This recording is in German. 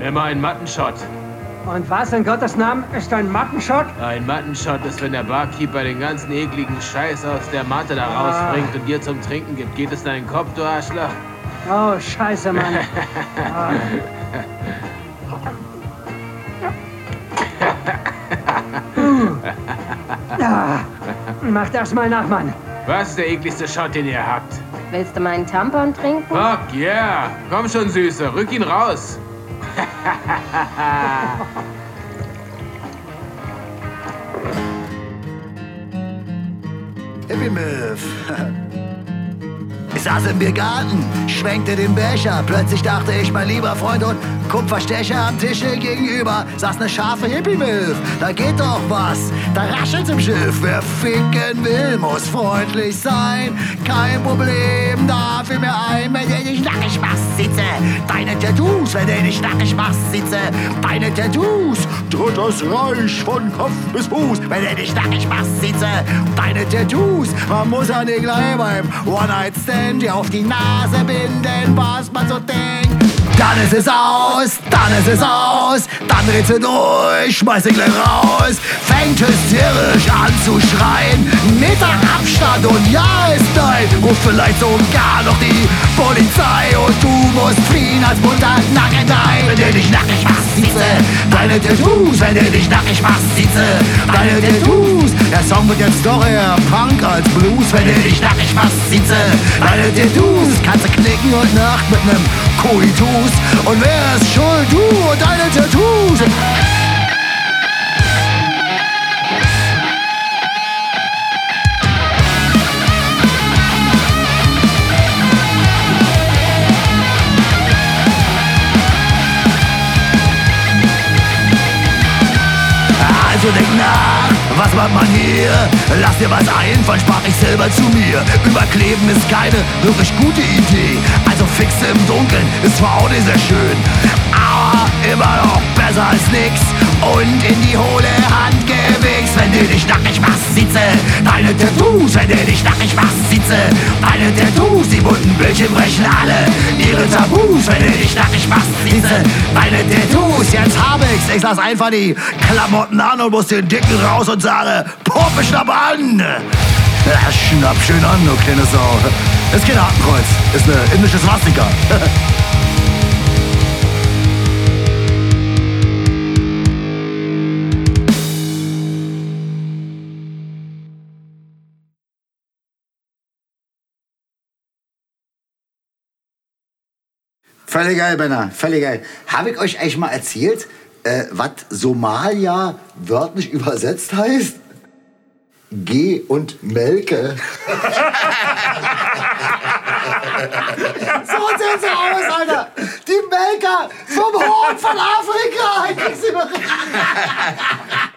Immer ein Mattenshot. Und was in Gottes Namen ist ein Mattenshot? Ein Mattenshot ist, wenn der Barkeeper den ganzen ekligen Scheiß aus der Matte da rausbringt und dir zum Trinken gibt. Geht es in deinen Kopf, du Arschloch? Oh, scheiße, Mann. Mach das mal nach, Mann. Was ist der ekligste Shot, den ihr habt? Willst du meinen Tampon trinken? Fuck yeah! Komm schon, Süße, rück ihn raus! Hippie Milf. Ich saß im Biergarten, schwenkte den Becher. Plötzlich dachte ich, mein lieber Freund und Kupferstecher am Tische gegenüber saß ne scharfe Hippie-Milf. Da geht doch was, da raschelt's im Schiff. Wer ficken will, muss freundlich sein. Kein Problem, da fiel mir ein, wenn du dich nackig machst, sitze. Deine Tattoos, wenn du dich nackig machst, sitze. Deine Tattoos, drittes Reich von Kopf bis Fuß. Wenn du dich nackig machst, sitze. Deine Tattoos, man muss ja nicht gleich beim One-Night-Stand dir auf die Nase binden, was man so denkt. Dann ist es aus, dann ist es aus, dann dreht sie durch, schmeiß sie gleich raus, fängt hysterisch an zu schreien, Meter Abstand und ja ist nein, ruft vielleicht sogar noch die Polizei und du musst fliehen als Mutter Nackedei. Wenn du dich nackig machst, sieht sie deine Tattoos, wenn du dich nackig machst, sieht sie deine Tattoos. Der Song wird jetzt doch eher Punk als Blues, wenn du dich nackig machst, sieht sie deine Tattoos. Kannst du knicken und Nacht mit nem Koitus. Und wer ist schuld? Du und deine Tattoos. Also denk nach, was macht man hier? Lass dir was einfallen, sprach ich selber zu mir. Überkleben ist keine wirklich gute Idee. Also fixe im Dunkeln ist zwar auch nicht sehr schön, aber immer noch besser als nix. Und in die hohle Hand gewichst, wenn du dich nackig machst, sitze. Deine Tattoos, wenn du dich nackig machst, sitze. Deine Tattoos, die bunten Bildchen brechen alle ihre Tabus, wenn du dich nackig machst, sitze. Deine Tattoos, jetzt hab ich's. Ich lass einfach die Klamotten an und muss den Dicken raus und sage, Puppe, schnapp an! Ja, schnapp schön an, du kleine Sau. Ist kein Hakenkreuz, ist ne indische Swastika. Völlig geil, Benner, völlig geil. Habe ich euch eigentlich mal erzählt, was Somalia wörtlich übersetzt heißt? Geh und melke. So sieht's aus, Alter. Die Melker vom Horn von Afrika.